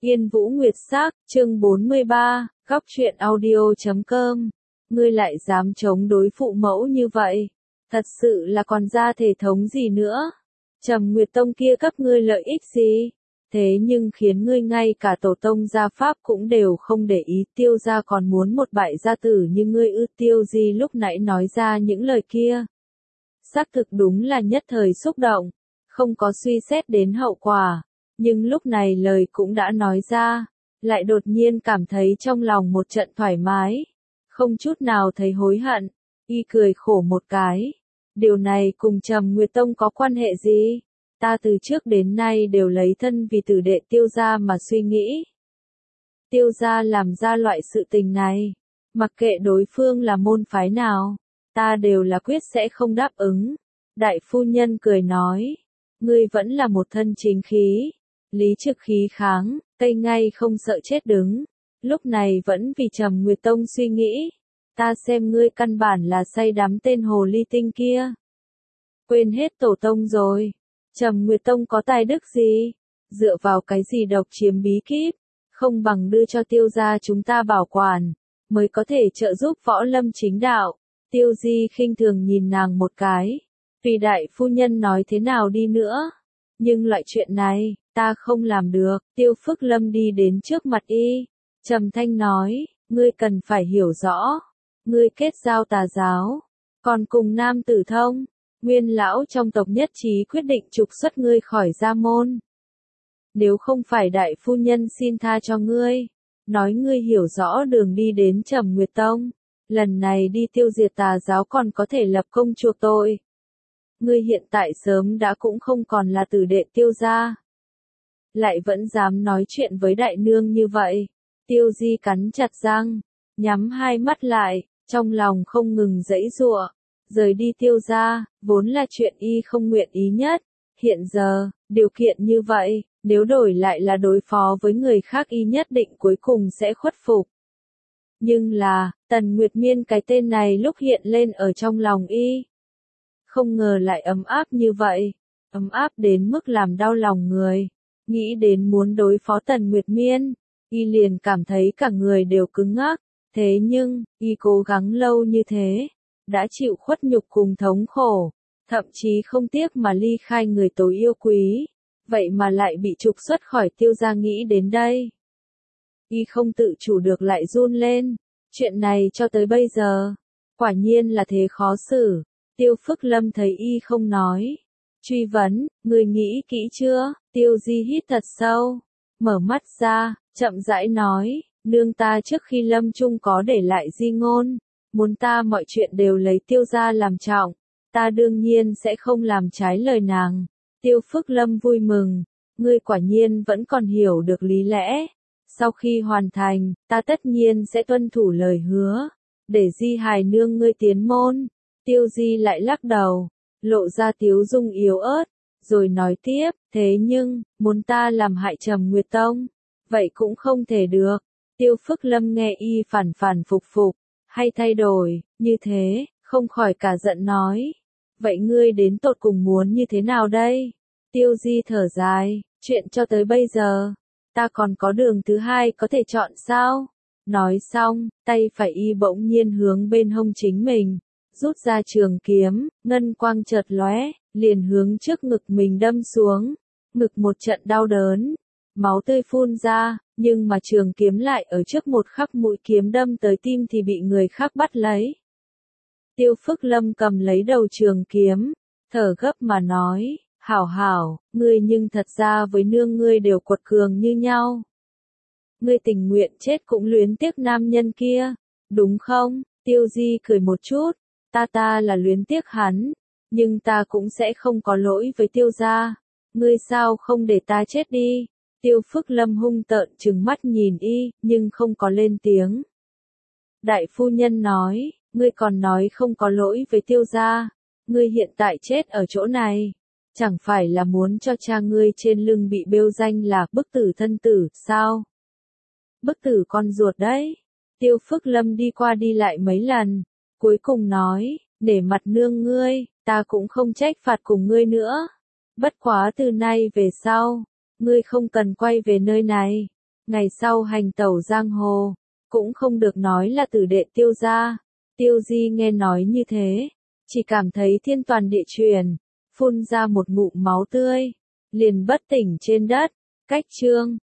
Yên Vũ Nguyệt Sắc, chương 43, góc truyện audio.com. Ngươi lại dám chống đối phụ mẫu như vậy, thật sự là còn ra thể thống gì nữa? Trầm Nguyệt Tông kia cấp ngươi lợi ích gì? Thế nhưng khiến ngươi ngay cả tổ tông gia pháp cũng đều không để ý, Tiêu gia còn muốn một bại gia tử như ngươi ư? Tiêu Di lúc nãy nói ra những lời kia, xác thực đúng là nhất thời xúc động, không có suy xét đến hậu quả. Nhưng lúc này lời cũng đã nói ra, lại đột nhiên cảm thấy trong lòng một trận thoải mái, không chút nào thấy hối hận. Y cười khổ một cái, điều này cùng Trầm Nguyệt Tông có quan hệ gì? Ta từ trước đến nay đều lấy thân vì tử đệ Tiêu gia mà suy nghĩ. Tiêu gia làm ra loại sự tình này, mặc kệ đối phương là môn phái nào, ta đều là quyết sẽ không đáp ứng. Đại phu nhân cười nói, ngươi vẫn là một thân chính khí, lý trực khí kháng, cây ngay không sợ chết đứng, lúc này vẫn vì Trầm Nguyệt Tông suy nghĩ. Ta xem ngươi căn bản là say đắm tên hồ ly tinh kia, quên hết tổ tông rồi. Trầm Nguyệt Tông có tài đức gì? Dựa vào cái gì độc chiếm bí kíp? Không bằng đưa cho Tiêu gia chúng ta bảo quản, mới có thể trợ giúp võ lâm chính đạo. Tiêu Di khinh thường nhìn nàng một cái, vì đại phu nhân nói thế nào đi nữa, nhưng loại chuyện này, ta không làm được. Tiêu Phước Lâm đi đến trước mặt y, trầm thanh nói, ngươi cần phải hiểu rõ, ngươi kết giao tà giáo, còn cùng nam tử thông, nguyên lão trong tộc nhất trí quyết định trục xuất ngươi khỏi gia môn. Nếu không phải đại phu nhân xin tha cho ngươi, nói ngươi hiểu rõ đường đi đến Trầm Nguyệt Tông, lần này đi tiêu diệt tà giáo còn có thể lập công chuộc tội. Ngươi hiện tại sớm đã cũng không còn là tử đệ Tiêu gia, lại vẫn dám nói chuyện với đại nương như vậy. Tiêu Di cắn chặt răng, nhắm hai mắt lại, trong lòng không ngừng giãy giụa. Rời đi Tiêu gia, vốn là chuyện y không nguyện ý nhất. Hiện giờ, điều kiện như vậy, nếu đổi lại là đối phó với người khác y nhất định cuối cùng sẽ khuất phục. Nhưng là, Tần Nguyệt Miên cái tên này lúc hiện lên ở trong lòng y, không ngờ lại ấm áp như vậy, ấm áp đến mức làm đau lòng người. Nghĩ đến muốn đối phó Tần Nguyệt Miên, y liền cảm thấy cả người đều cứng ngắc. Thế nhưng, y cố gắng lâu như thế, đã chịu khuất nhục cùng thống khổ, thậm chí không tiếc mà ly khai người tối yêu quý, vậy mà lại bị trục xuất khỏi Tiêu gia. Nghĩ đến đây, y không tự chủ được lại run lên. Chuyện này cho tới bây giờ, quả nhiên là thế khó xử. Tiêu Phước Lâm thấy y không nói, truy vấn, người nghĩ kỹ chưa? Tiêu Di hít thật sâu, mở mắt ra, chậm rãi nói, nương ta trước khi lâm chung có để lại di ngôn, muốn ta mọi chuyện đều lấy Tiêu gia làm trọng, ta đương nhiên sẽ không làm trái lời nàng. Tiêu Phước Lâm vui mừng, ngươi quả nhiên vẫn còn hiểu được lý lẽ. Sau khi hoàn thành, ta tất nhiên sẽ tuân thủ lời hứa, để Di hài nương ngươi tiến môn. Tiêu Di lại lắc đầu, lộ ra tiếu dung yếu ớt, rồi nói tiếp, thế nhưng, muốn ta làm hại Trầm Nguyệt Tông, vậy cũng không thể được. Tiêu Phước Lâm nghe y phản phản phục phục, hay thay đổi, như thế, không khỏi cả giận nói, vậy ngươi đến tột cùng muốn như thế nào đây? Tiêu Di thở dài, chuyện cho tới bây giờ, ta còn có đường thứ hai có thể chọn sao? Nói xong, tay phải y bỗng nhiên hướng bên hông chính mình, rút ra trường kiếm, ngân quang chợt lóe, liền hướng trước ngực mình đâm xuống. Ngực một trận đau đớn, máu tươi phun ra, nhưng mà trường kiếm lại ở trước một khắc mũi kiếm đâm tới tim thì bị người khác bắt lấy. Tiêu Phước Lâm cầm lấy đầu trường kiếm, thở gấp mà nói, hảo hảo, ngươi nhưng thật ra với nương ngươi đều quật cường như nhau. Ngươi tình nguyện chết cũng luyến tiếc nam nhân kia, đúng không? Tiêu Di cười một chút, ta là luyến tiếc hắn, nhưng ta cũng sẽ không có lỗi với Tiêu gia. Ngươi sao không để ta chết đi? Tiêu Phước Lâm hung tợn trừng mắt nhìn y, nhưng không có lên tiếng. Đại phu nhân nói, ngươi còn nói không có lỗi với Tiêu gia, ngươi hiện tại chết ở chỗ này, chẳng phải là muốn cho cha ngươi trên lưng bị bêu danh là bức tử thân tử, sao? Bức tử con ruột đấy. Tiêu Phước Lâm đi qua đi lại mấy lần, cuối cùng nói, để mặt nương ngươi, ta cũng không trách phạt cùng ngươi nữa. Bất quá từ nay về sau, ngươi không cần quay về nơi này. Ngày sau hành tẩu giang hồ, cũng không được nói là tử đệ Tiêu gia. Tiêu Di nghe nói như thế, chỉ cảm thấy thiên toàn địa chuyển, phun ra một ngụm máu tươi, liền bất tỉnh trên đất. Cách chương